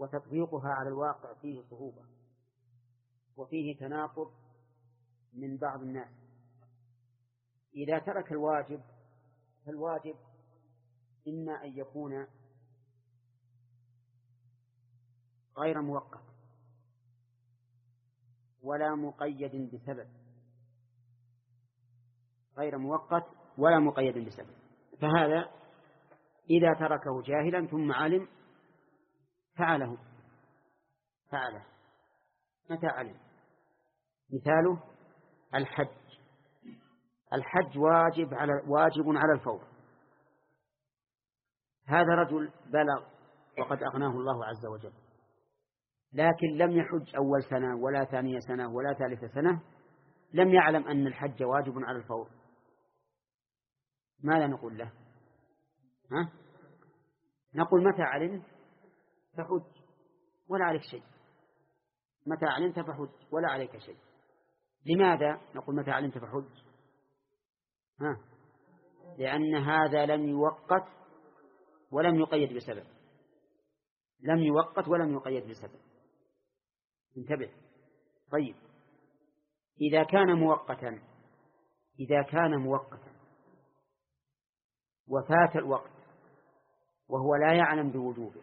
وتطبيقها على الواقع فيه صعوبة وفيه تناقض من بعض الناس. إذا ترك الواجب فالواجب إما أن يكون غير موقت ولا مقيد بسبب، غير مؤقت ولا مقيد بسبب، فهذا إذا تركه جاهلا ثم علم فعله متى علم. مثاله الحج واجب على الفور. هذا رجل بلغ وقد أغناه الله عز وجل، لكن لم يحج أول سنة ولا ثانية سنة ولا ثالثة سنة، لم يعلم أن الحج واجب على الفور. ماذا نقول له؟ نقول متى علمت فحج ولا عليك شيء، متى علمت فحج ولا عليك شيء. لماذا نقول متى علمت فحج؟ لأن هذا لم يوقت ولم يقيد بسبب، لم يوقت ولم يقيد بسبب. انتبه. طيب إذا كان مؤقتا وفات الوقت وهو لا يعلم بوجوبه،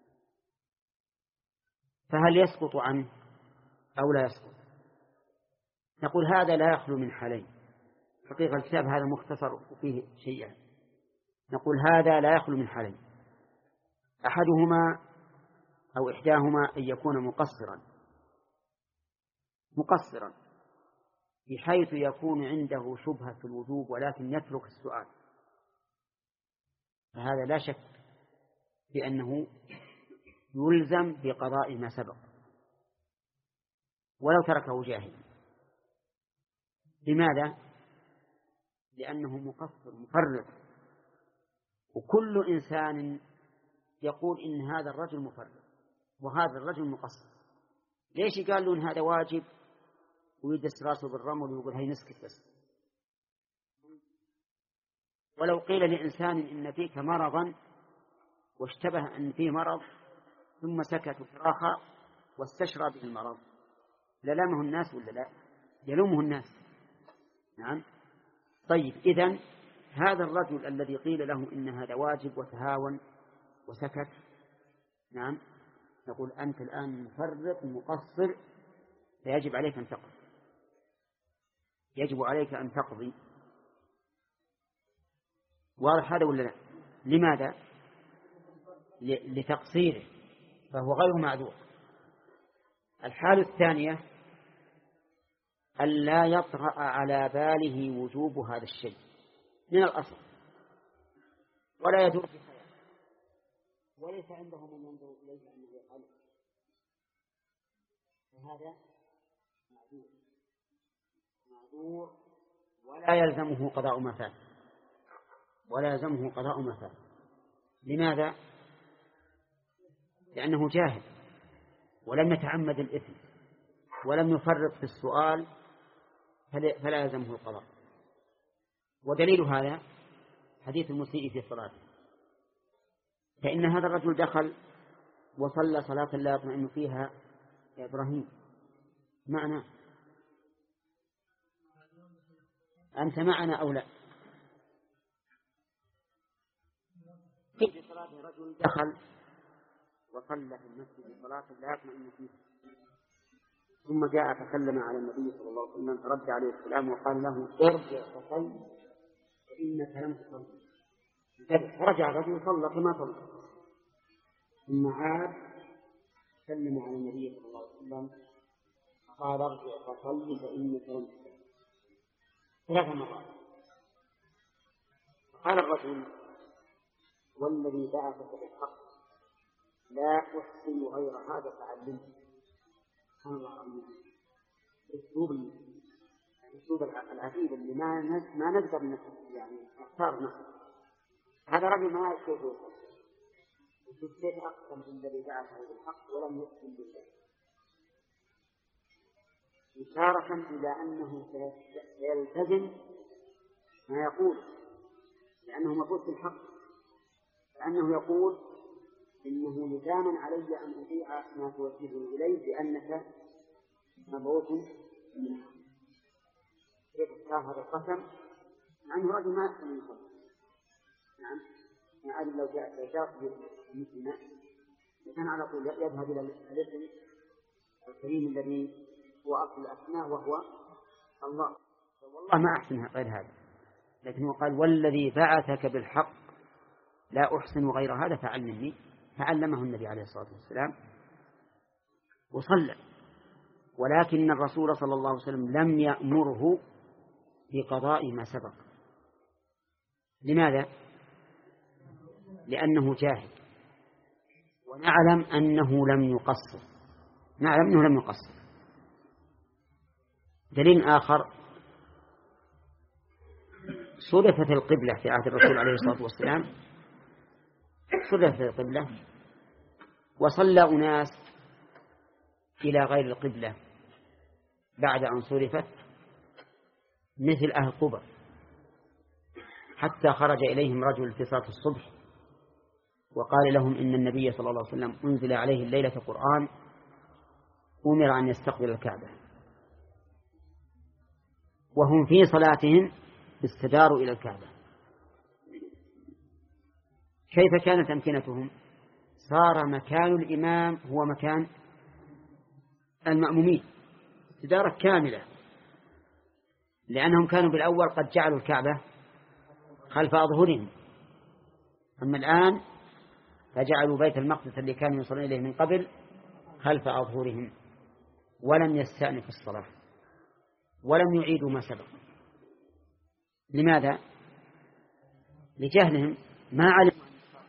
فهل يسقط عنه أو لا يسقط؟ نقول هذا لا يخلو من حالين. حقيقة الكتاب هذا مختصر وفيه شيئا. نقول هذا لا يخلو من حالين: أحدهما أو إحداهما أن يكون مقصرا بحيث يكون عنده شبهة في الوجوب ولكن يترك السؤال، فهذا لا شك بأنه يلزم بقضاء ما سبق ولو تركه جاهلا. لماذا؟ لأنه مقصر مفرط، وكل إنسان يقول إن هذا الرجل مفرط وهذا الرجل مقصر. ليش قال له إن هذا واجب ويدس راسه بالرمل ويقول هاي نسكت بس؟ ولو قيل لإنسان إن فيك مرضا واشتبه أن فيه مرض ثم سكت وتراخى واستشرى به المرض، للامه الناس ولا لا؟ يلومه الناس. نعم. طيب إذن هذا الرجل الذي قيل له إن هذا واجب وتهاون وسكت، نعم، نقول أنت الآن مفرط مقصر، فيجب عليك أن تقضي، يجب عليك أن تقضي. واضح هذا ولا لا؟ لماذا؟ لتقصيره، فهو غير معذور. الحالة الثانية ألا يطرأ على باله وجوب هذا الشيء من الأصل ولا يدور في خيال، وليس عنده من ينظر إليه أنه يفعله، فهذا معذور ولا يلزمه قضاء ما فات. لماذا؟ لأنه جاهل ولم يتعمد الإثم ولم يفرط في السؤال، فلا يلزمه القضاء. ودليل هذا حديث المسيء في صلاته، فإن هذا الرجل دخل وصلى صلاة لا يطمئن فيها يا إبراهيم معنا، أنت معنا أو لا؟ في صلاة رجل دخل وصلى في المسجد صلاة لا يطمئن فيها، ثم جاء فسلم على النبي صلى الله عليه وسلم فرد عليه السلام وقال له ارجع فصل فإنك لم تصل. فرجع الرجل صلى كما صلى، ثم عاد سلم على النبي صلى الله عليه وسلم قال ارجع فصل فإنك لم تصل 3 مرات. قال الرجل والذي بعثك بالحق لا أحسن غير هذا فعلمني. سبحان الله العظيم، أسلوب العجيب اللي ما نقدر يعني نختار نفسه. هذا رجل ما يشوف كيف أقسم بالذي بعثه بالحق ولم يقسم بالله، إشارة إلى أنه سيلتزم ما يقول، لأنه مفوت بالحق، لأنه يقول إنه لزاما علي أن أطيع ما توجهه إليه لأنك مبعوث من الحق. كيف اختار هذا القسم؟ عنه رجل ما يحسن من قبل. نعم، يعني لو جاء مثلنا كان على طول يذهب إلى الاسم الكريم الذي هو أصل الأسماء وهو الله. والله ما أحسن غير هذا، لكنه قال والذي بعثك بالحق لا أحسن غير هذا فعلمني، فعلمه النبي عليه الصلاة والسلام وصلى. ولكن الرسول صلى الله عليه وسلم لم يأمره بقضاء ما سبق. لماذا؟ لأنه جاهل، ونعلم أنه لم يقصر، نعلم أنه لم يقصر. دليل آخر، صرفت القبلة في عهد الرسول عليه الصلاة والسلام، صرفت القبلة وصلى أناس إلى غير القبلة بعد أن صرفت، مثل أهل قبى، حتى خرج إليهم رجل في صلاة الصبح وقال لهم إن النبي صلى الله عليه وسلم أنزل عليه الليلة قرآن أمر أن يستقبل الكعبة، وهم في صلاتهم استداروا إلى الكعبة. كيف كانت أمكنتهم؟ صار مكان الإمام هو مكان المأمومين استدارة كاملة، لأنهم كانوا بالأول قد جعلوا الكعبة خلف أظهرهم، أما الآن فجعلوا بيت المقدس اللي كانوا يصلون إليه من قبل خلف أظهرهم، ولم يستأنفوا الصلاة ولم يعيدوا ما سبق. لماذا؟ لجهلهم، ما علموا.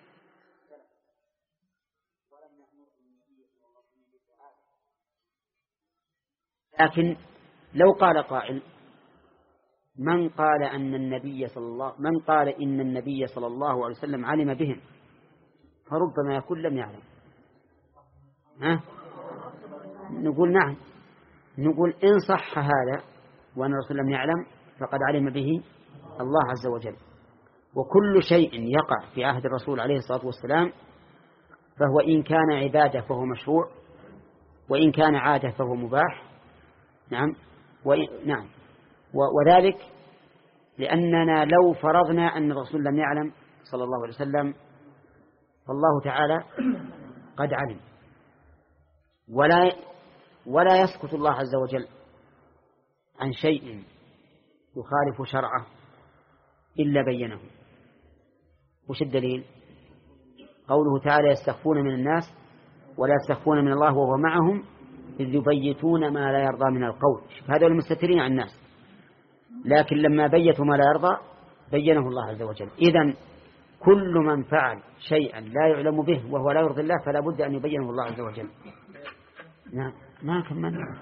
لكن لو قال قائل من قال إن النبي صلى الله عليه وسلم علم بهم، فربما يكون لم يعلم. نقول نعم، نقول إن صح هذا وأن الرسول لم يعلم فقد علم به الله عز وجل. وكل شيء يقع في عهد الرسول عليه الصلاة والسلام فهو إن كان عبادة فهو مشروع، وإن كان عادة فهو مباح. نعم، نعم. وذلك لأننا لو فرضنا أن الرسول لم يعلم صلى الله عليه وسلم فالله تعالى قد علم، ولا يسكت الله عز وجل عن شيء يخالف شرعه إلا بينه. وش الدليل؟ قوله تعالى يستخفون من الناس ولا يستخفون من الله وهو معهم إذ يبيتون ما لا يرضى من القول. هذول المستترين عن الناس، لكن لما بيتوا ما لا يرضى بينه الله عز وجل. إذن كل من فعل شيئا لا يعلم به وهو لا يرضي الله فلا بد أن يبينه الله عز وجل. نعم، ما كملنا.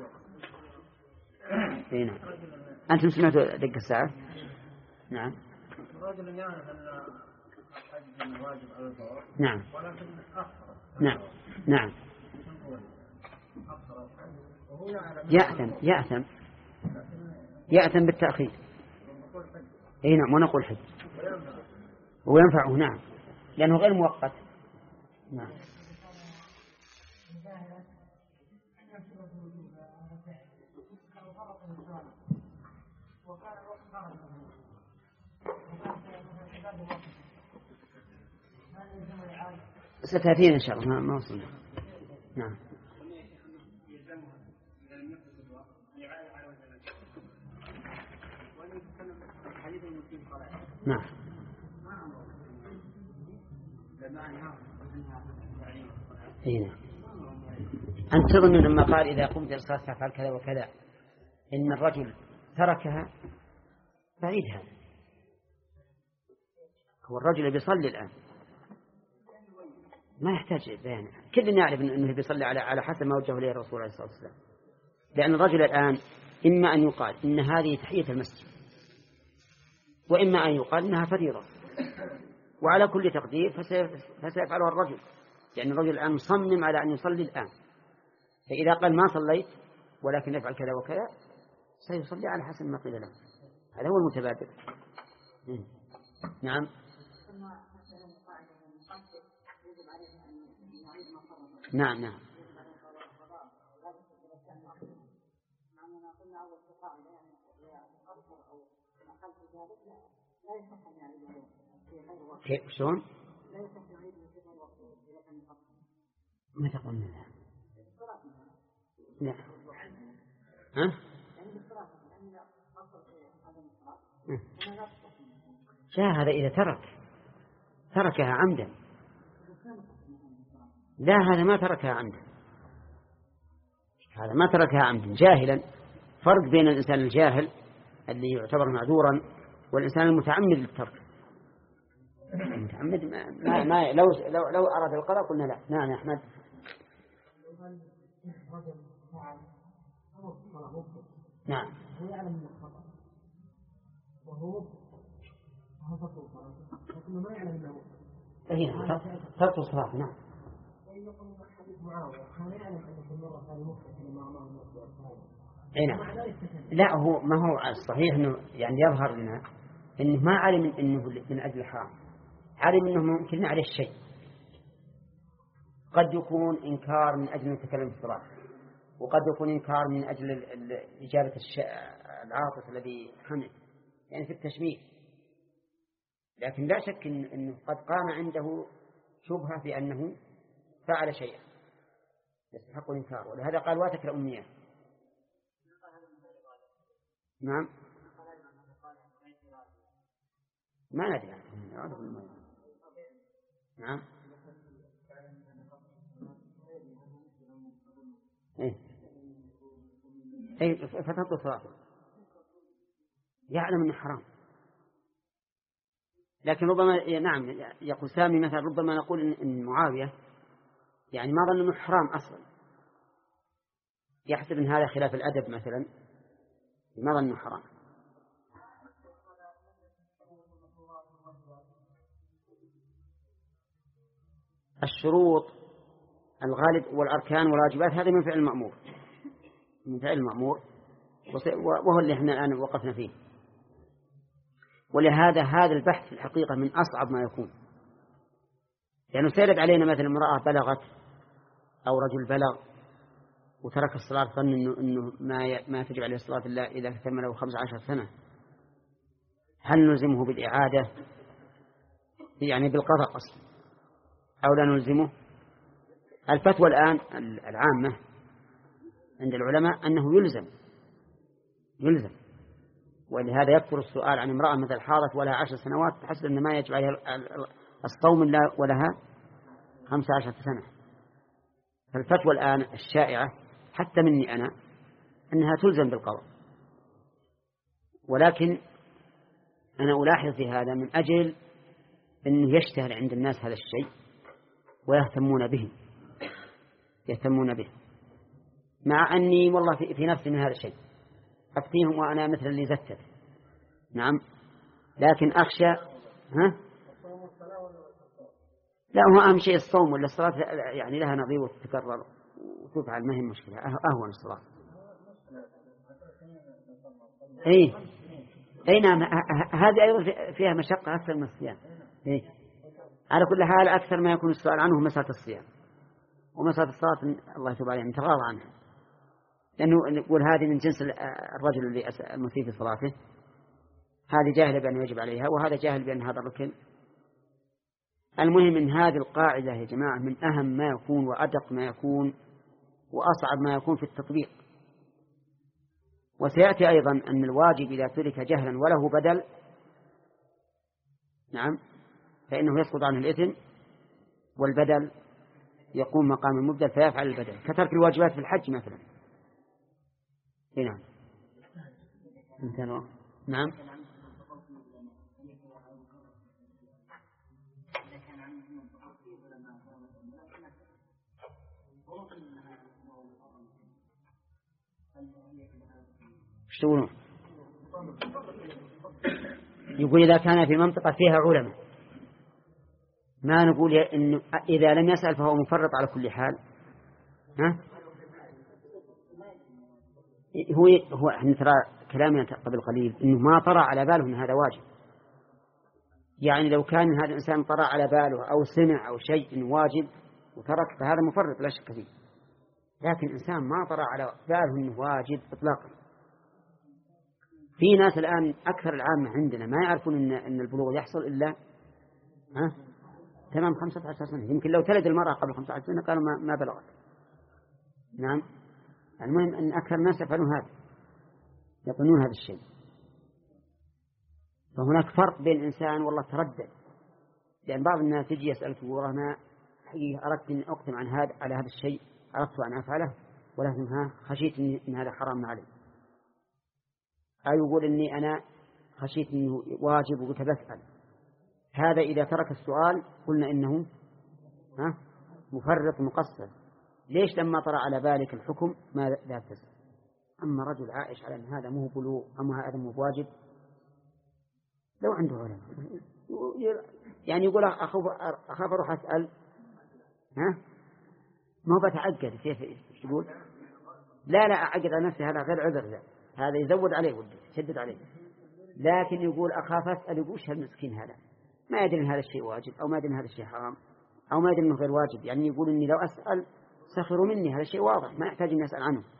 نعم، أنتم سمعتوا دق الساعة؟ نعم. رجل يعرف أن الحج واجب على الفور، نعم، ولكن أخر. نعم، نعم. يأثم بالتأخير. أي نعم، ونقول حج وينفعه. نعم، لأنه غير مؤقت. نعم. ستأتينا إن شاء الله، ما وصلنا. نعم. نعم. نعم. أنت تظن لما قال إذا قمت إلى الصلاة فعل كذا وكذا إن الرجل تركها؟ بعيدها. هو الرجل بيصلي الآن ما يحتاج بيان، كلنا يعرف أنه بيصلي على حسب ما وجهه إليه الرسول عليه الصلاة والسلام. لأن الرجل الآن إما أن يقال إن هذه تحية المسجد، وإما أن يقال إنها فريضة، وعلى كل تقدير فسيفعلها الرجل، لأن الرجل الآن مصمم على أن يصلي الآن. فإذا قال ما صليت ولكن يفعل كذا وكذا سيصلي على حسب ما قيل له. هذا هو المتبادل. نعم. نعم نعم. كيف شلون؟ ما تقول منها؟ لا. ها؟ هذا إذا تركها عمدا. لا، هذا ما تركها عمدا، هذا ما تركها عمدا جاهلا. فرق بين الإنسان الجاهل اللي يعتبر معذورا والإنسان المتعمد للترك. المتعمد ما لو أراد القضاء قلنا لا. نعم يا أحمد. نعم. ترك الصلاة. نعم. لا، هو ما هو الصحيح انه يعني يظهر لنا انه ما علم انه من اجل الحرام، علم انه ممكن عليه الشيء. قد يكون انكار من اجل التكلم في الصلاة، وقد يكون انكار من اجل اجابة العاطف الذي حمل، يعني في التشميت. لكن لا شك انه قد قام عنده شبهة بانه فعل شيئا يستحق الإنكار، ولهذا قال واتك الأمنية. نعم. ما ندري عنه. نعم. إيه فتنطق صلاته يعلم أنه حرام، لكن ربما نعم يقول سامي مثلا ربما نقول إن معاوية يعني ما ظن أنه حرام أصلا، يحسب أن هذا خلاف الأدب مثلا، ما ظن أنه حرام. الشروط الغالب والأركان والواجبات هذا من فعل المأمور، من فعل المأمور، وهو اللي احنا الآن وقفنا فيه. ولهذا هذا البحث في الحقيقة من أصعب ما يكون، يعني سيرد علينا مثلا امرأة بلغت أو رجل بلغ وترك الصلاة ظن إنه ما تجب عليه الصلاة إلا إذا تم له 15 سنة، هل نلزمه بالإعادة يعني بالقضاء أصلا أو لا نلزمه؟ الفتوى الآن العامة عند العلماء أنه يلزم. ولهذا يكثر السؤال عن امرأة مثل حاضت ولها 10 سنوات تحسب أن ما يجب عليها الصوم ولها 15 سنة. فالفتوى الآن الشائعة حتى مني أنا أنها تلزم بالقضاء، ولكن أنا ألاحظ في هذا من أجل أنه يشتهر عند الناس هذا الشيء ويهتمون به، مع أني والله في نفسي من هذا الشيء أفتيهم وأنا مثل اللي زتت. نعم، لكن أخشى لا، هو أهم شيء الصوم ولا الصلاة يعني لها نظير وتتكرر وتفعل، ما هي مشكلة، أهون الصلاة. أي نعم، هذه أيضا فيها مشقة أكثر من الصيام. على كل حال أكثر ما يكون السؤال عنه مسألة الصيام، ومسألة الصلاة الله يتوب عليه نتغاضى عنها، لأنه نقول هذه من جنس الرجل اللي المسيء في صلاته، هذه جاهل بأنه يجب عليها، وهذا جاهل بأن هذا الركن. المهم من هذه القاعدة يا جماعة من أهم ما يكون وأدق ما يكون وأصعب ما يكون في التطبيق. وسيأتي أيضا أن الواجب إذا ترك جهلا وله بدل، نعم، فإنه يسقط عنه الإثم، والبدل يقوم مقام المبدل فيفعل البدل، كترك الواجبات في الحج مثلا. نعم. يقولون يقول إذا كان في منطقة فيها علماء، ما نقول إنه إذا لم يسأل فهو مفرط على كل حال. هو احنا ترى كلامنا قبل قليل إنه ما طرأ على باله إن هذا واجب، يعني لو كان هذا الإنسان طرأ على باله أو سمع أو شيء واجب وترك فهذا مفرط لا شك فيه. لكن إنسان ما طرأ على باله أنه واجب إطلاقا. في ناس الآن أكثر العامة عندنا ما يعرفون أن البلوغ يحصل إلا تمام 15 سنة. يمكن لو تلد المرأة قبل 15 سنة قالوا ما بلغت. نعم. المهم أن أكثر الناس يفعلون هذا، يظنون هذا الشيء. فهناك فرق بين إنسان والله تردد، لأن بعض الناس يجي يسأل تقول أنا حقيقة أردت أن أقدم على هذا الشيء، أردت أن أفعله ولكن خشيت أن هذا حرام علي، أو يقول إني أنا خشيت أنه واجب وقلت بسأل. هذا إذا ترك السؤال قلنا إنه مفرط مقصر. ليش لما طرأ على بالك الحكم ما لا تسأل؟ أما رجل عائش على أن هذا مو بلوغ أما هذا مو بواجب، لو عنده علم يعني يقول أخاف أروح أسأل ما هو بتعقد. كيف يقول لا أعقد على نفسي، هذا غير عذر، لا هذا يزود عليه ودي يشدد عليه. لكن يقول أخاف أسأل، يقول وش هالمسكين هذا ما يدري أن هذا الشيء واجب أو ما يدري أن هذا الشيء حرام أو ما يدري أنه غير واجب. يعني يقول إني لو أسأل سخروا مني، هذا شيء واضح ما يحتاج أن أسأل عنه.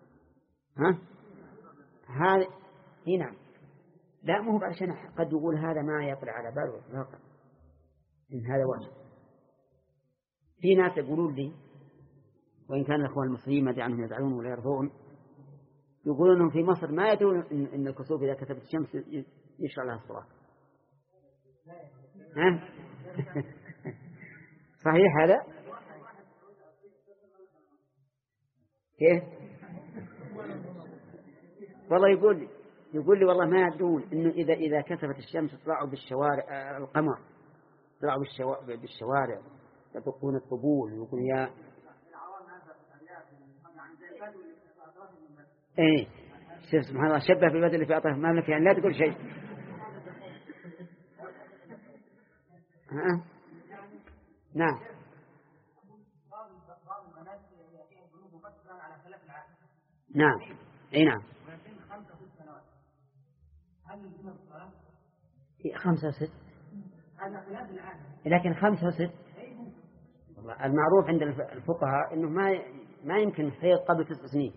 هذا هنا لا مو عشان قد يقول هذا ما يطلع على باله إطلاقا إن هذا واجب. في ناس يقولون لي، وإن كان الأخوان المصريين ما أدري عنهم يزعلون ولا يرضون، يقولون أنهم في مصر ما يدرون إن الكسوف إذا كسبت الشمس يشرع لها الصلاة. صحيح هذا؟ كيف؟ والله يقول لي والله ما يدرون إنه إذا كسفت الشمس طلعوا بالشوارع، القمر طلعوا بالشوارع يطقون الطبول ويقول يا إيه شوف سبحان الله شبه بالبدل اللي في أطراف المملكة، يعني لا تقول شيء. نعم. نعم أي نعم. 5 و6 لكن 5 و6 المعروف عند الفقهاء إنه ما يمكن حيض قبل 9 سنين.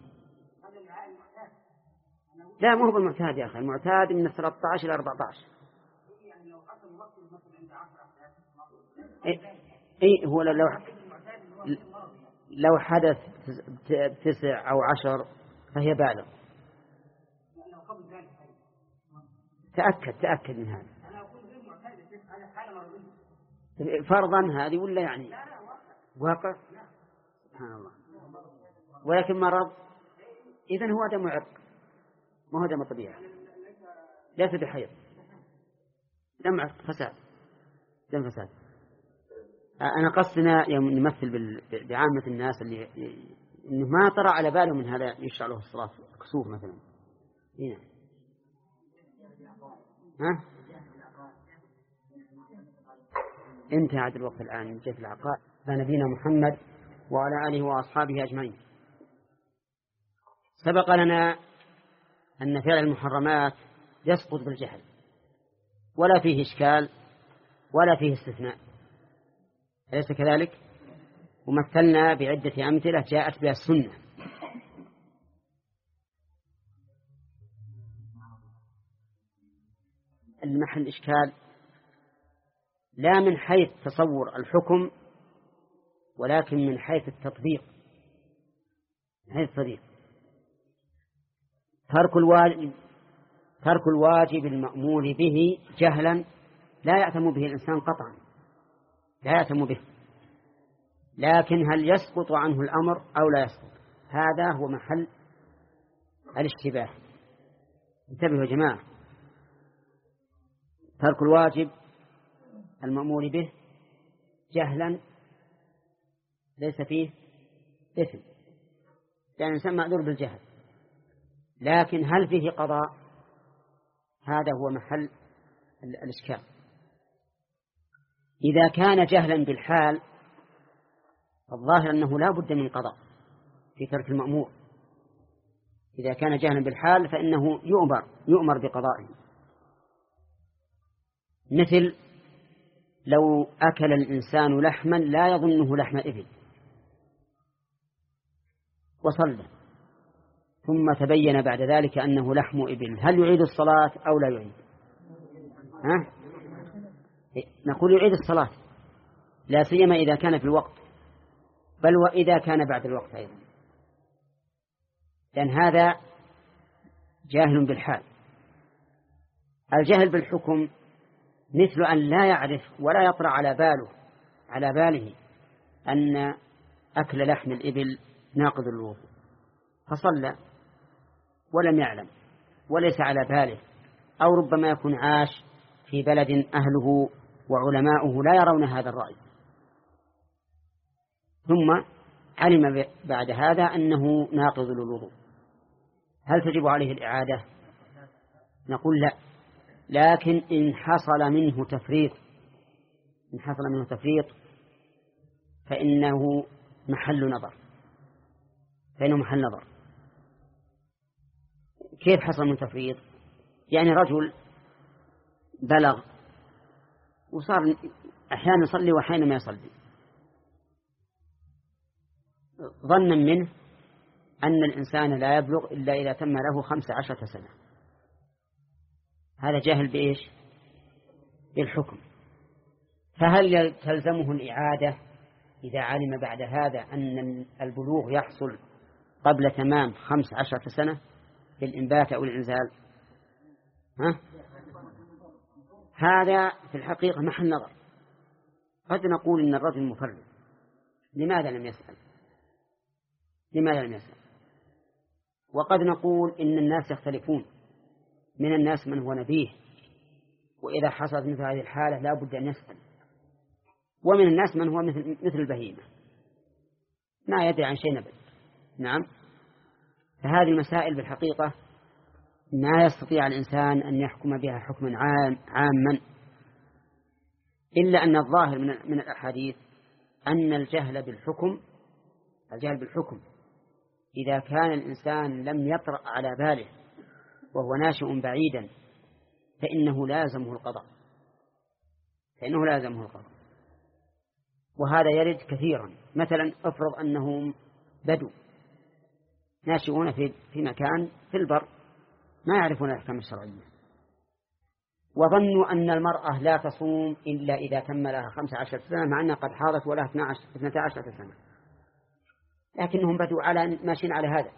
لا مو بالمعتاد يا أخي، المعتاد من 13 إلى 14. إيه هو لو حدث 9 أو 10 فهي بالغ. تأكد من هذا. فرضا هذه ولا يعني واقع؟ سبحان الله. ولكن مرض إذن هو دم عرق ما هو دم طبيعي، ليس بحيض، دم عرق فساد، دم فساد. أنا قصدنا يوم نمثل بعامة الناس اللي إنه ما طرأ على باله من هذا يشرع له الصلاة كسوف مثلا. هنا انتهى عاد الوقت الآن من جهة العقائد. نبينا محمد وعلى آله وأصحابه أجمعين. سبق لنا أن فعل المحرمات يسقط بالجهل ولا فيه إشكال ولا فيه استثناء، أليس كذلك؟ ومثلنا بعدة أمثلة جاءت بها السنة. المحل إشكال لا من حيث تصور الحكم ولكن من حيث التطبيق. ترك الواجب المأمور به جهلا لا يأثم به الإنسان قطعا، لا يأثم به، لكن هل يسقط عنه الأمر أو لا يسقط؟ هذا هو محل الاشتباه. انتبهوا يا جماعة، ترك الواجب المأمور به جهلا ليس فيه إثم، يعني الإنسان معذور بالجهل، لكن هل فيه قضاء؟ هذا هو محل الإشكال. إذا كان جهلا بالحال الظاهر أنه لا بد من قضاء في ترك المأمور. إذا كان جهلا بالحال فإنه يؤمر بقضائه. مثل لو أكل الإنسان لحما لا يظنه لحم إبل وصلى ثم تبين بعد ذلك أنه لحم إبل، هل يعيد الصلاة أو لا يعيد؟ نقول يعيد الصلاة، لا سيما إذا كان في الوقت، بل وإذا كان بعد الوقت أيضا، لأن هذا جاهل بالحال. الجهل بالحكم مثل أن لا يعرف ولا يطرأ على باله أن أكل لحم الإبل ناقض الوضوء، فصلى ولم يعلم وليس على باله، أو ربما يكون عاش في بلد أهله وعلماؤه لا يرون هذا الرأي، ثم علم بعد هذا أنه ناقض للوضوء، هل تجب عليه الإعادة؟ نقول لا، لكن إن حصل منه تفريط فإنه محل نظر. كيف حصل من تفريط؟ يعني رجل بلغ وصار أحيانا يصلي وأحيانا ما يصلي، ظنا منه أن الإنسان لا يبلغ إلا إذا تم له 15 سنة، هذا جاهل بإيش؟ بالحكم. فهل تلزمه الإعادة إذا علم بعد هذا أن البلوغ يحصل قبل تمام 15 سنة بالإنبات أو الإنزال؟ هذا في الحقيقة محل نظر. قد نقول إن الرجل مفرط، لماذا لم يسأل؟ وقد نقول إن الناس يختلفون، من الناس من هو نبيه وإذا حصلت مثل هذه الحالة لا بد أن يسأل، ومن الناس من هو مثل البهيمة ما يدري عن شيء نبل. نعم، فهذه المسائل بالحقيقة ما يستطيع الإنسان أن يحكم بها حكما عاما، إلا أن الظاهر من الأحاديث أن الجهل بالحكم إذا كان الإنسان لم يطرأ على باله وهو ناشئ بعيدا فإنه لازمه القضاء، وهذا يرد كثيرا. مثلا افرض أنهم بدو ناشئون في مكان في البر ما يعرفون الأحكام الشرعية، وظنوا أن المرأة لا تصوم إلا إذا تم لها 15 سنة، مع أنها قد حاضت ولها 12 سنة، لكنهم بدوا ماشيين على هذا.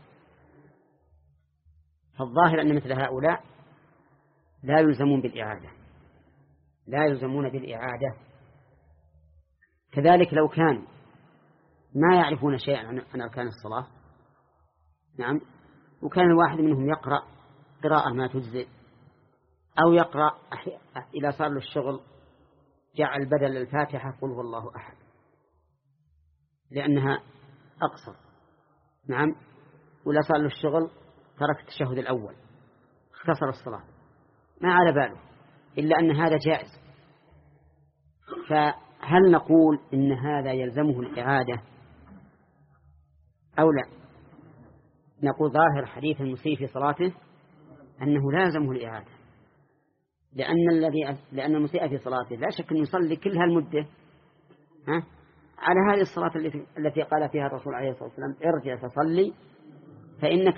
فالظاهر أن مثل هؤلاء لا يلزمون بالإعادة. كذلك لو كانوا ما يعرفون شيئا عن أركان الصلاة، نعم، وكان الواحد منهم يقرأ قراءة ما تجزئ، أو يقرأ إذا صار له الشغل جعل بدل الفاتحة قل هو الله أحد لأنها أقصر، نعم، ولا صار له الشغل ترك التشهد الأول، اختصر الصلاة، ما على باله إلا أن هذا جائز. فهل نقول إن هذا يلزمه الإعادة أو لا؟ نقول ظاهر حديث المسيء في صلاته أنه لازمه الإعادة، لأن المسيء في صلاته لا شك أن يصلي كل هالمدة على هذه الصلاة التي قال فيها الرسول عليه الصلاة والسلام ارجع فصلي فإنك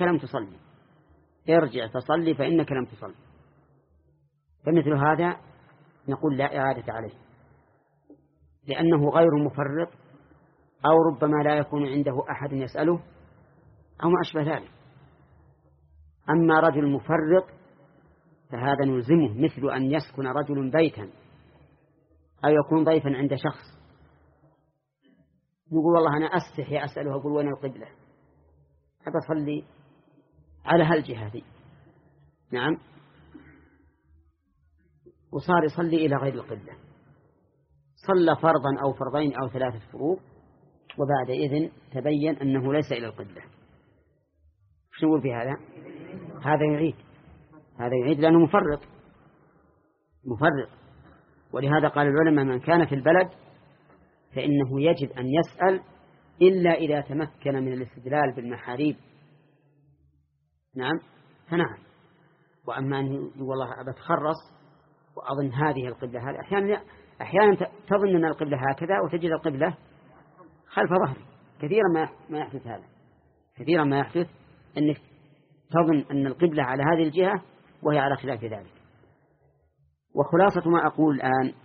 لم تصلي. فمثل هذا نقول لا إعادة عليه، لأنه غير مفرط، أو ربما لا يكون عنده أحد يسأله أو ما أشبه ذلك. أما رجل مفرط فهذا نلزمه، مثل أن يسكن رجل بيتا أو يكون ضيفا عند شخص، يقول والله أنا أستحي أسأله أقول وين القبلة، أبى أصلي على هالجهة دي، نعم، وصار يصلي إلى غير القبلة، صلى فرضا أو فرضين أو 3 فروض، وبعد إذن تبين أنه ليس إلى القبلة. شو نقول في هذا؟ هذا يعيد لأنه مفرط. ولهذا قال العلماء من كان في البلد فإنه يجب أن يسأل إلا إذا تمكن من الاستدلال بالمحاريب، نعم، فنعم. وأما أن يقول والله أبى أتخرص وأظن هذه القبلة، هذا أحيانا تظن أن القبلة هكذا وتجد القبلة خلف ظهري. كثيرا ما يحدث هذا، كثيرا ما يحدث أنك تظن أن القبلة على هذه الجهة وهي على خلاف ذلك. وخلاصة ما أقول الآن،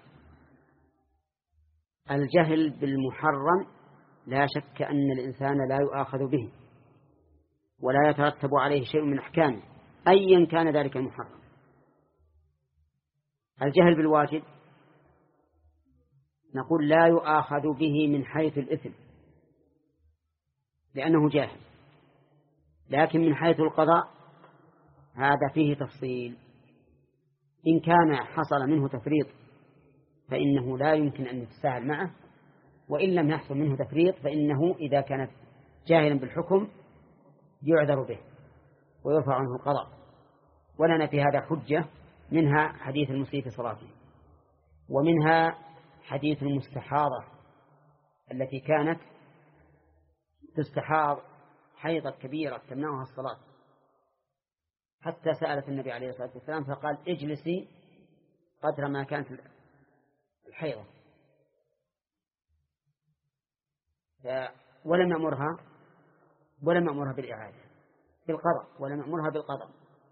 الجهل بالمحرم لا شك أن الإنسان لا يؤاخذ به ولا يترتب عليه شيء من أحكامه أيا كان ذلك المحرم. الجهل بالواجب نقول لا يؤاخذ به من حيث الإثم لأنه جاهل، لكن من حيث القضاء هذا فيه تفصيل. إن كان حصل منه تفريط فإنه لا يمكن أن يتساهل معه، وإن لم يحصل منه تفريط فإنه إذا كان جاهلا بالحكم يعذر به ويرفع عنه القضاء. ولنا في هذا حجة، منها حديث المسيء في صلاته، ومنها حديث المستحاضة التي كانت تستحاض حيضة كبيرة تمنعها الصلاة، حتى سألت النبي عليه الصلاة والسلام فقال اجلسي قدر ما كانت الحيضة، ولم يأمرها بالإعادة بالقضاء، ولم يأمرها بالقضاء.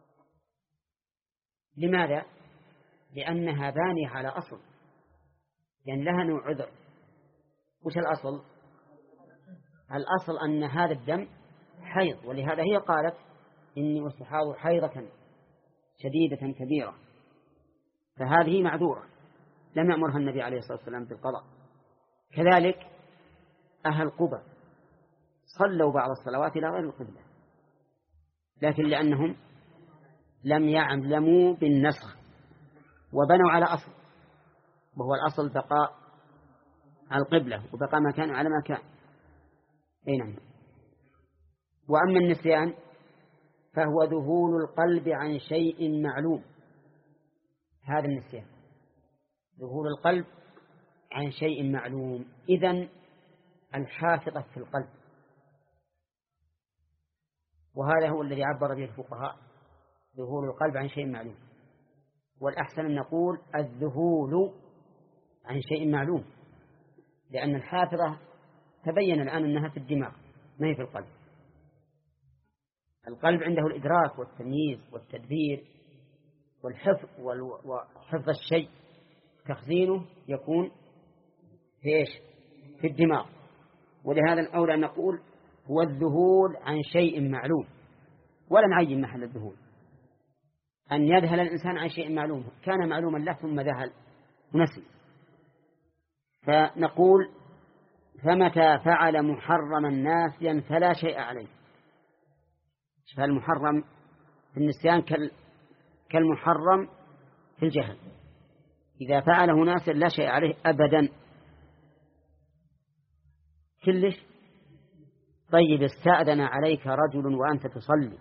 لماذا؟ لأنها بانية على أصل، يعني لها نوع عذر. وش الأصل؟ الأصل أن هذا الدم حيض، ولهذا هي قالت إني أستحاض حيضة شديدة كبيرة، فهذه معذورة لم يأمرها النبي عليه الصلاة والسلام بالقضاء. كذلك أهل قبى صلوا بعض الصلوات إلى غير القبلة، لكن لأنهم لم يعلموا بالنسخ وبنوا على أصل، وهو الأصل بقاء القبلة وبقاء ما كان على ما كان. نعم. وأما النسيان فهو ذهول القلب عن شيء معلوم. هذا النسيان ذهول القلب عن شيء معلوم. إذن الحافظة في القلب، وهذا هو الذي عبر به الفقهاء، ذهول القلب عن شيء معلوم. والأحسن أن نقول الذهول عن شيء معلوم، لأن الحافظة تبين الآن أنها في الدماغ ما هي في القلب. القلب عنده الإدراك والتمييز والتدبير والحفظ وحفظ الشيء، تخزينه يكون في إيش؟ في الدماغ. ولهذا الأولى أن نقول هو الذهول عن شيء معلوم، ولا نعين محل الذهول. أن يذهل الإنسان عن شيء معلوم كان معلوما له ثم ذهل ونسي. فنقول فمتى فعل محرما ناسيا فلا شيء عليه. فالمحرم في النسيان كالمحرم في الجهل، إذا فعله ناسيا لا شيء عليه أبدا كلش. طيب استأذن عليك رجل وأنت تصلي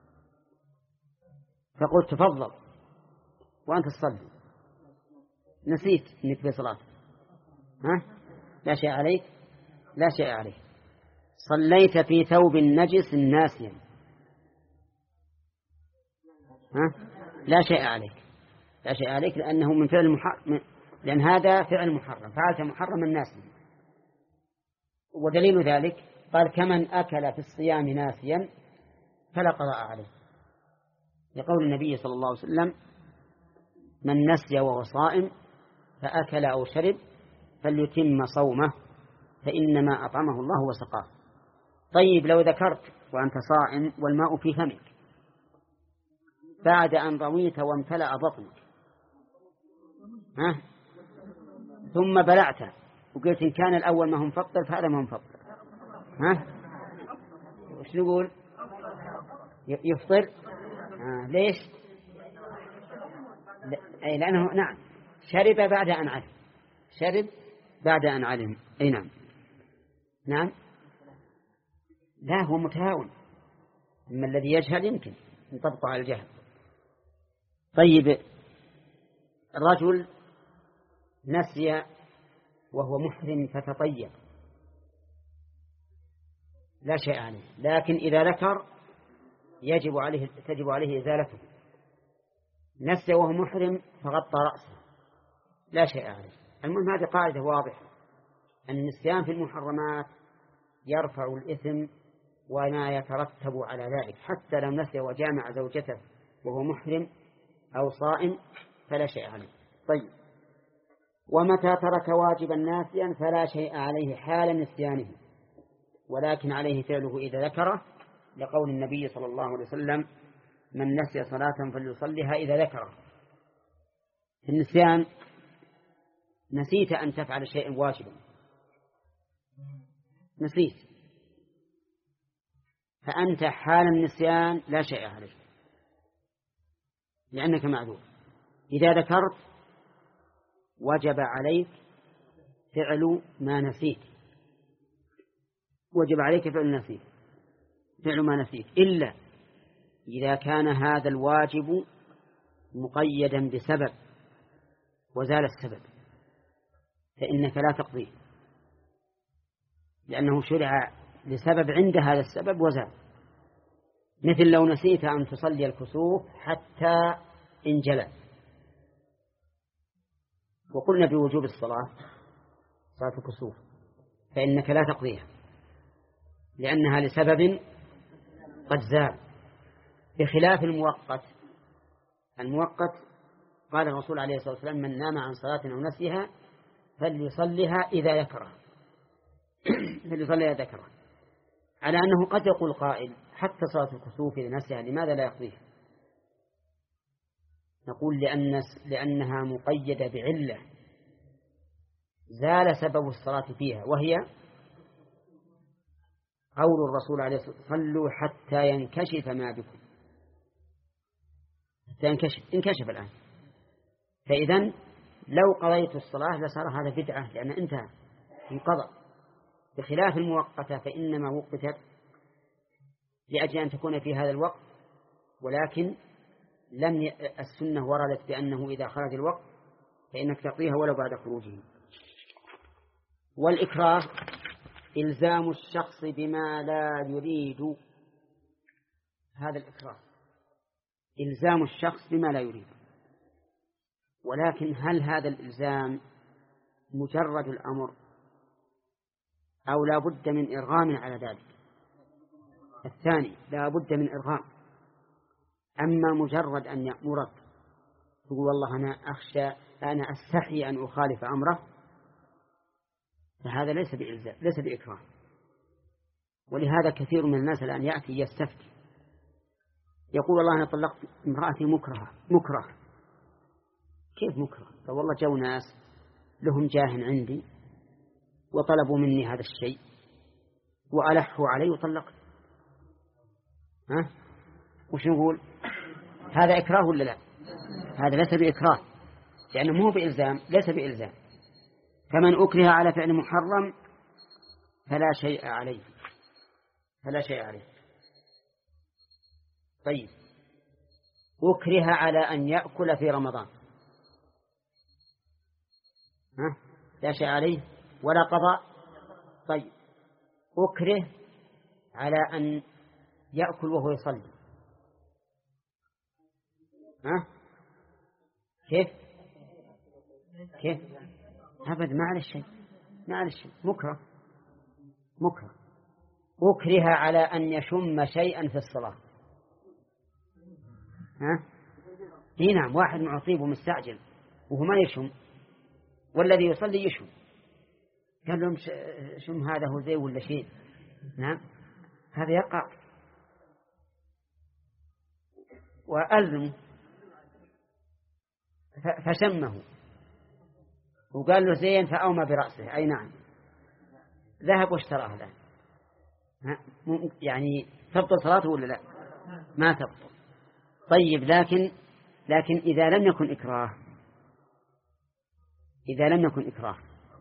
فقلت تفضل وأنت تصلي، نسيت أنك في صلاة، لا شيء عليك، لا شيء عليك. صليت في ثوب نجس ناسيا، لا شيء عليك، لا شيء عليك، لأنه من فعل محرم، لأن هذا فعل محرم، فعلت محرما ناسيا. ودليل ذلك قال كمن أكل في الصيام ناسيا فلا قضاء عليه، لقول النبي صلى الله عليه وسلم من نسي وهو صائم فأكل أو شرب فليتم صومه فإنما أطعمه الله وسقاه. طيب لو ذكرت وأنت صائم والماء في فمك بعد أن رويت وامتلأ بطنك ثم بلعته وقلت إن كان الأول ما هو مفطر فهذا ما هو مفطر، وش نقول؟ يفطر. ليش؟ أي لأنه نعم شرب بعد أن علم، شرب بعد أن علم. أي نعم. نعم لا هو متهاون، أما الذي يجهل يمكن ينطبق على الجهل. طيب الرجل نسي وهو محرم فتطيب لا شيء عليه، لكن إذا ذكر تجب عليه إزالته. نسي وهو محرم فغطى رأسه لا شيء عليه، المهم هذه قاعدة واضحة، أن النسيان في المحرمات يرفع الإثم وما يترتب على ذلك، حتى لو نسي وجامع زوجته وهو محرم أو صائم فلا شيء عليه. طيب، ومتى ترك واجبا ناسيا فلا شيء عليه حال نسيانه، ولكن عليه فعله إذا ذكره، لقول النبي صلى الله عليه وسلم: من نسي صلاة فليصلها إذا ذكره. في النسيان نسيت أن تفعل شيئا واجبا، نسيت، فأنت حال النسيان لا شيء عليك لأنك معذور. إذا ذكرت وجب عليك فعل ما نسيت، وجب عليك فعل ما نسيت، إلا إذا كان هذا الواجب مقيدا بسبب وزال السبب فإنك لا تقضيه، لأنه شرع لسبب عند هذا السبب وزال. مثل لو نسيت أن تصلي الكسوف حتى انجلى، وقلنا بوجوب صلاة الكسوف، فإنك لا تقضيها لأنها لسبب قد زال، بخلاف المؤقت قال الرسول عليه الصلاة والسلام: من نام عن صلاة أو نسيها فليصلها إذا ذكرها على أنه قد يقول قائل: حتى صلاة الكسوف إذا نسيها لماذا لا يقضيها؟ نقول لأنها مقيدة بعلة زال سبب الصلاة فيها، وهي قول الرسول عليه الصلاة والسلام: صلوا حتى ينكشف ما بكم، حتى انكشف الآن. فإذا لو قضيت الصلاة لصار هذا بدعة لأن انتهى انقضى، بخلاف المؤقتة فإنما وقتت لأجل أن تكون في هذا الوقت، ولكن السنة وردت بأنه إذا خرج الوقت فإنك تقضيها ولو بعد خروجه. والإكراه إلزام الشخص بما لا يريد، هذا الإكراه إلزام الشخص بما لا يريد، ولكن هل هذا الإلزام مجرد الأمر أو لا بد من إرغام على ذلك؟ الثاني لا بد من إرغام. أما مجرد أن يأمرك تقول والله أنا أستحي أن أخالف أمره، فهذا ليس بإلزام، ليس بإكراه. ولهذا كثير من الناس الآن يأتي يستفتي يقول والله أنا طلقت امرأتي مكره. كيف مكره؟ فوالله جو ناس لهم جاه عندي وطلبوا مني هذا الشيء وألحوا علي وطلقت. وش نقول؟ هذا إكراه ولا لا؟ هذا ليس بإكراه، لأنه مو بإلزام، ليس بإلزام. فمن أكره على فعل محرم فلا شيء عليه. طيب، أكره على أن يأكل في رمضان، لا شيء عليه ولا قضاء. طيب، أكره على أن يأكل وهو يصلي، كيف أبد ما عليه شيء، مكره. أكره على أن يشم شيئا في الصلاة، نعم، واحد معصيب ومستعجل وهو ما يشم والذي يصلي يشم، قال لهم شم هذا هو زي ولا شيء، نعم، هذا يقع وألزمه فشمه وقال له زين فأومى برأسه، أي نعم، ذهب واشتراه الآن. يعني تبطل صلاته ولا لا؟ ما تبطل. طيب، لكن إذا لم يكن إكراه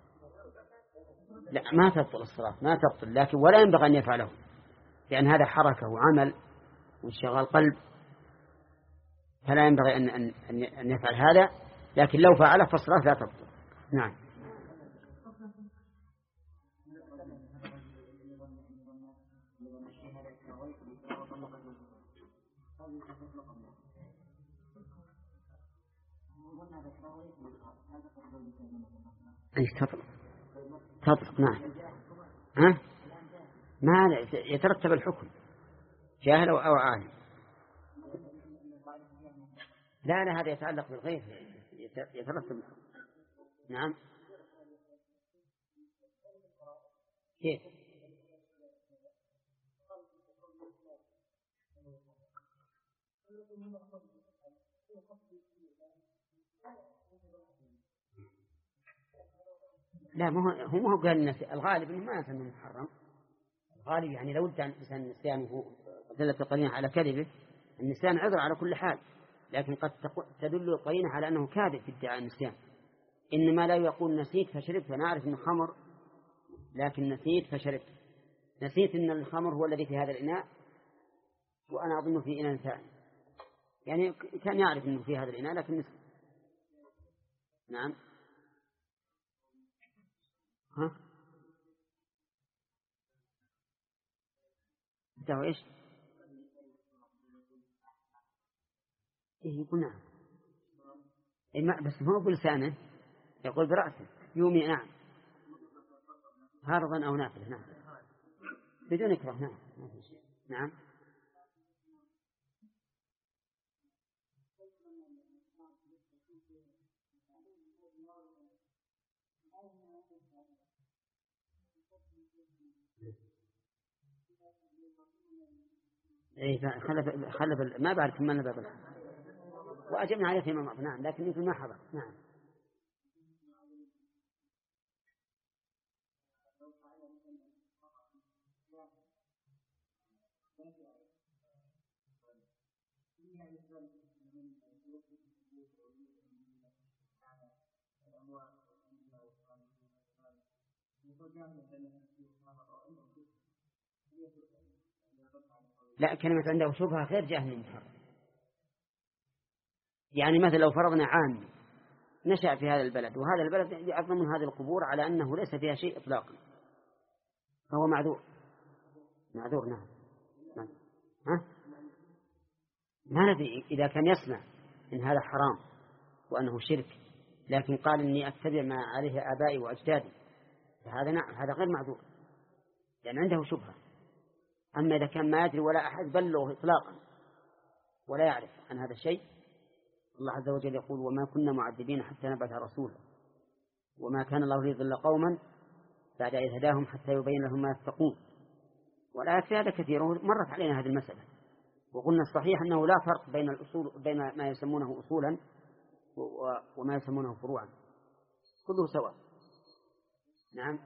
لا، ما تبطل الصلاة، ما تبطل، لكن ولا ينبغي أن يفعله، لأن هذا حركة وعمل وانشغال قلب، فلا ينبغي أن يفعل هذا، لكن لو فعله فالصلاة لا تبطل. نعم. أي تطلق نعم. ها؟ ما يترتب الحكم جاهل أو عالم. لا هذا يتعلق بالغيب يترتب الحكم. نعم. كيف؟ لا ما هو قال الناس الغالب إنه ما يسمى محرم. الغالب يعني لو ادعى الإنسان نسيانه دلت القرينة على كذبه، النسيان عذر على كل حال، لكن قد تدل القرينة على أنه كاذب في ادعاء النسيان. إنما لا يقول نسيت فشربت، فأنا أعرف أنه خمر لكن نسيت فشربت. نسيت أن الخمر هو الذي في هذا الإناء وأنا أظنه في إناء ثاني، يعني كان يعرف أنه في هذا الإناء لكن نسيت. نعم. ها؟ انتهوا إيش؟ إيه يقول نعم. إيه بس هو بلسانه يقول برأسه يومي نعم هارضا أو نافذة نعم بدون إكراه نعم. نعم. إيه خلف ما بعرف كمان باب الحق وأجبنا عليه فيما مضى. نعم لكن يمكن ما حضر. نعم. لا كلمة عنده شبهة غير جاهل محرم. يعني مثلا لو فرضنا عام نشأ في هذا البلد وهذا البلد يعظم من هذه القبور على أنه ليس فيها شيء إطلاقا فهو معذور. نعم. ها؟ ما ندري إذا كان يسمع إن هذا حرام وأنه شرك لكن قال إني أتبع ما عليه آبائي وأجدادي فهذا نعم هذا غير معذور لأن عنده شبهة. أما إذا كان ما يدري ولا أحد بلغه إطلاقا ولا يعرف عن هذا الشيء الله عز وجل يقول وما كنا معذبين حتى نبعث رسولا وما كان الله ليضل قوما بعد إذ هداهم حتى يبين لهم ما يتقون. والآيات في هذا كثير مرت علينا هذه المسألة وقلنا الصحيح أنه لا فرق بين الأصول بين ما يسمونه أصولا وما يسمونه فروعا كله سواء. نعم.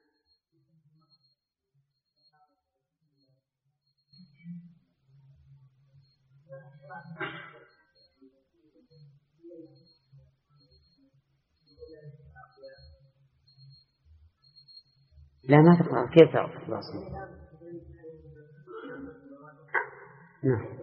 لا ما تقرأ كيف تعرف؟ نعم.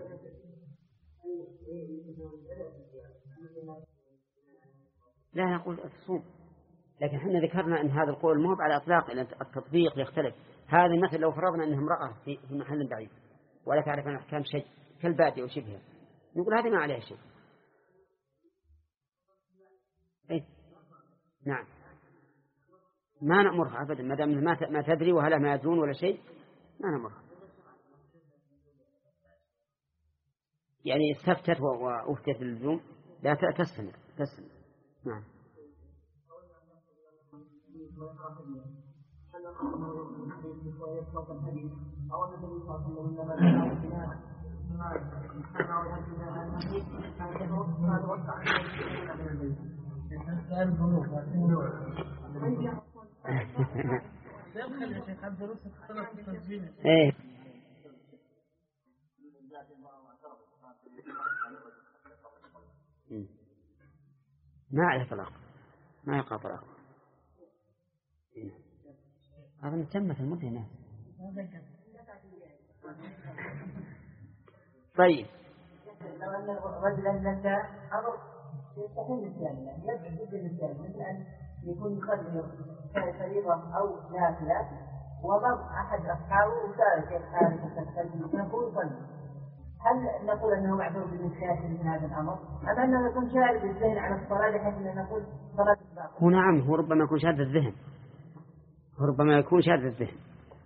لا نقول الصوم لكن احنا ذكرنا أن هذا القول مو على إطلاق إلا التطبيق يختلف. هذا مثل لو فرضنا أنها امرأة في محل بعيد ولا تعرف عن أحكام شيء كالبادية وشبهها نقول هذه ما عليها شيء. إيه؟ نعم ما نأمرها أبدا ما دام ما تدري وهلا ما يدرون ولا شيء ما نأمرها. يعني استفتت وأفتت اللزوم لا تستمر. نعم. ايه ما عليه طلاق ما يقع طلاق. هذا تمت المدة هنا. طيب لو أن الرجل نسى أمر يستحيل الثانية يبعد جدا الثانية مثل أن يكون يخدم فريضة أو نافلة ومر أحد أصحابه وسأل كيف حالك تستخدم يقول صلي هل نقول أنه معذور بالنسيان من هذا الأمر؟ أم أنه يكون شارد الذهن على الصلاة بحيث أن نقول صلاة باطلة؟ هو نعم، هو ربما يكون شارد الذهن، هو ربما يكون شارد الذهن،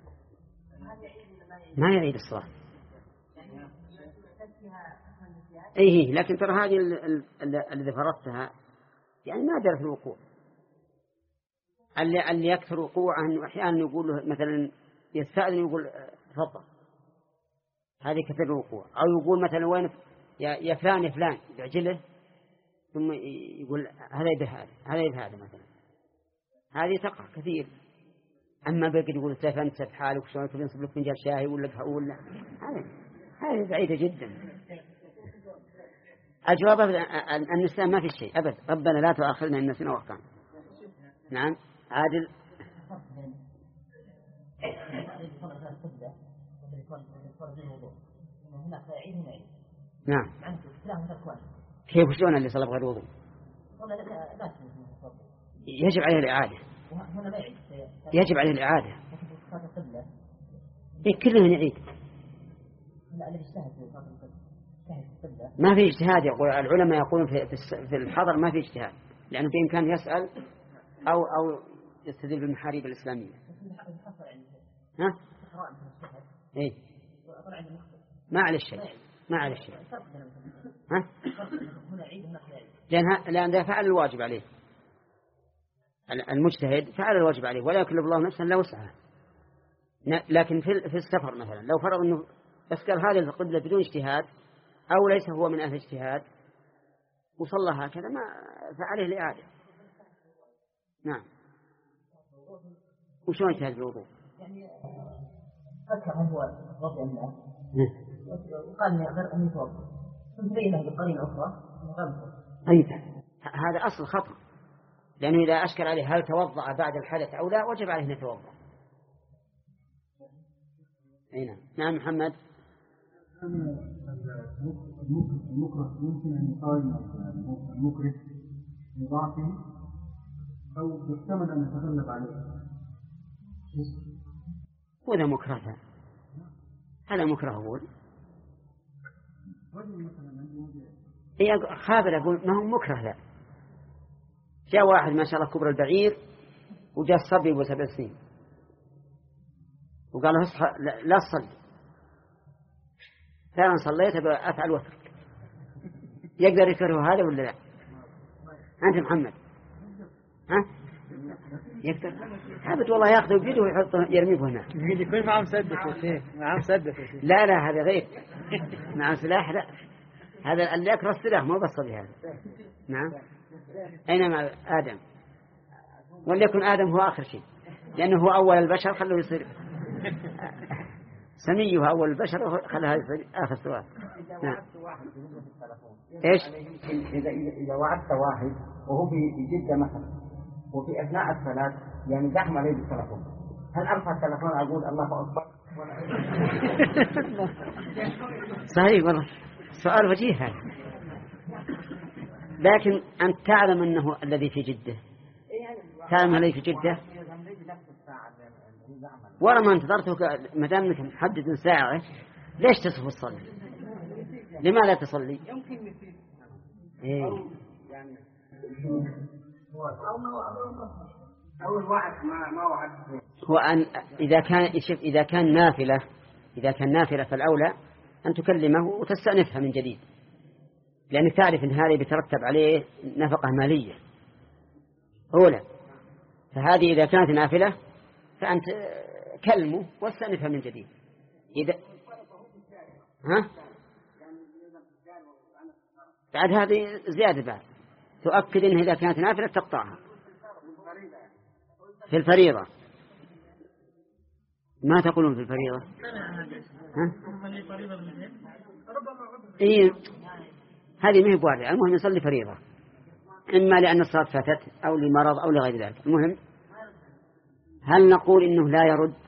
ما يعيد الصلاة. إيه، لكن ترى هذه اللي فرضتها يعني نادرة في الوقوع. اللي يكثر وقوعه أنه أحيانا يقول له مثلا يستأذن يقول تفضل، هذه كثير الوقوع. أو يقول مثلا وين يا فلان يا فلان بعجله، ثم يقول هذا يبه هذا يبه هذا مثلا، هذه تقع كثير. أما بقى يقول سيف أنت بحالك وشلون تبي نصب لك فنجان شاي ولا قهوة ولا، هذه بعيدة جدا. الجواب النساء ما في شيء أبدا، ربنا لا تؤاخذنا إن نسينا وأخطأنا. نعم عادل. نعم كيف شلون اللي صلى بغير وضوء يجب عليه الإعادة، يجب عليه الإعادة. كلنا نعيد، ما في اجتهاد. يقول العلماء يقولون في الحضر ما في اجتهاد، لأنه بإمكان يسأل أو يستدل بالمحاريب الإسلامية. ها؟ إيه؟ ما على الشيء، ما على الشيء. ها؟ لأن ده فعل الواجب عليه، المجتهد فعل الواجب عليه ولا يكلف الله نفسا لا وسعها. لكن في السفر مثلا لو فرض أنه أسكر هذه القبلة بدون اجتهاد أو ليس هو من أهل اجتهاد وصلى هكذا ما فعليه الإعادة. نعم. وشون اجتهاد بالوضوء؟ يعني فكر هو رضي الله وقال لي غير أن يتوضأ ثم بينه بقرينة أخرى. طيب هذا أصل خطأ، لأنه إذا أشكل عليه هل توضأ بعد الحدث أو لا وجب عليه أن يتوضأ. نعم محمد. المكره يمكن أن يقارن المكره بضعفه أو يحتمل أن يتغلب عليه. وذا مكره، هذا مكره أقول خابر أقول ما هو مكره. لا جاء واحد ما شاء الله كبر البعير وجاء الصبي ب 7 سنين وقال له اصحى لا تصلي، فعلا صليت أفعل وترك. يقدر يكره هذا ولا لا؟ أنت محمد ها يقدر؟ ثابت والله ياخذه بيده ويحطه يرميه هنا. يكون معه مسدس يا شيخ، معه مسدس. لا هذا غير معه سلاح. لا هذا اللي يكره السلاح ما بصل هذا. نعم. أينما آدم وليكن آدم هو آخر شيء، لأنه هو أول البشر خلوه يصير سميه أول البشر خلها يصير آخر سؤال. نعم. إيش؟ إذا وعدت واحد وهو في جدة مثلا وفي أثناء الصلاة يعني زحمة عليه بالتلفون، هل أرفع التلفون أقول الله أكبر؟ صحيح والله سؤال وجيه هذا، لكن أنت تعلم أنه الذي في جدة، تعلم الذي في جدة ورا ما انتظرته ما دام انك محدد ساعة ليش تصف الصلاة؟ لما لا تصلي؟ إيه؟ أول واحد ما وعد هو أن إذا كان نافلة فالأولى أن تكلمه وتستأنفها من جديد، لأنك تعرف أن هذا بيترتب عليه نفقة مالية أولى. فهذه إذا كانت نافلة فأنت كلمه واستأنفها من جديد. إذا بعد هذه زيادة بعد تؤكد أنه إذا كانت نافلة تقطعها. في الفريضة ما تقولون في الفريضة؟ إيه هذه ما هي بواردة. المهم يصلي فريضة إما لأن الصلاة فاتت أو لمرض أو لغير ذلك. المهم هل نقول إنه لا يرد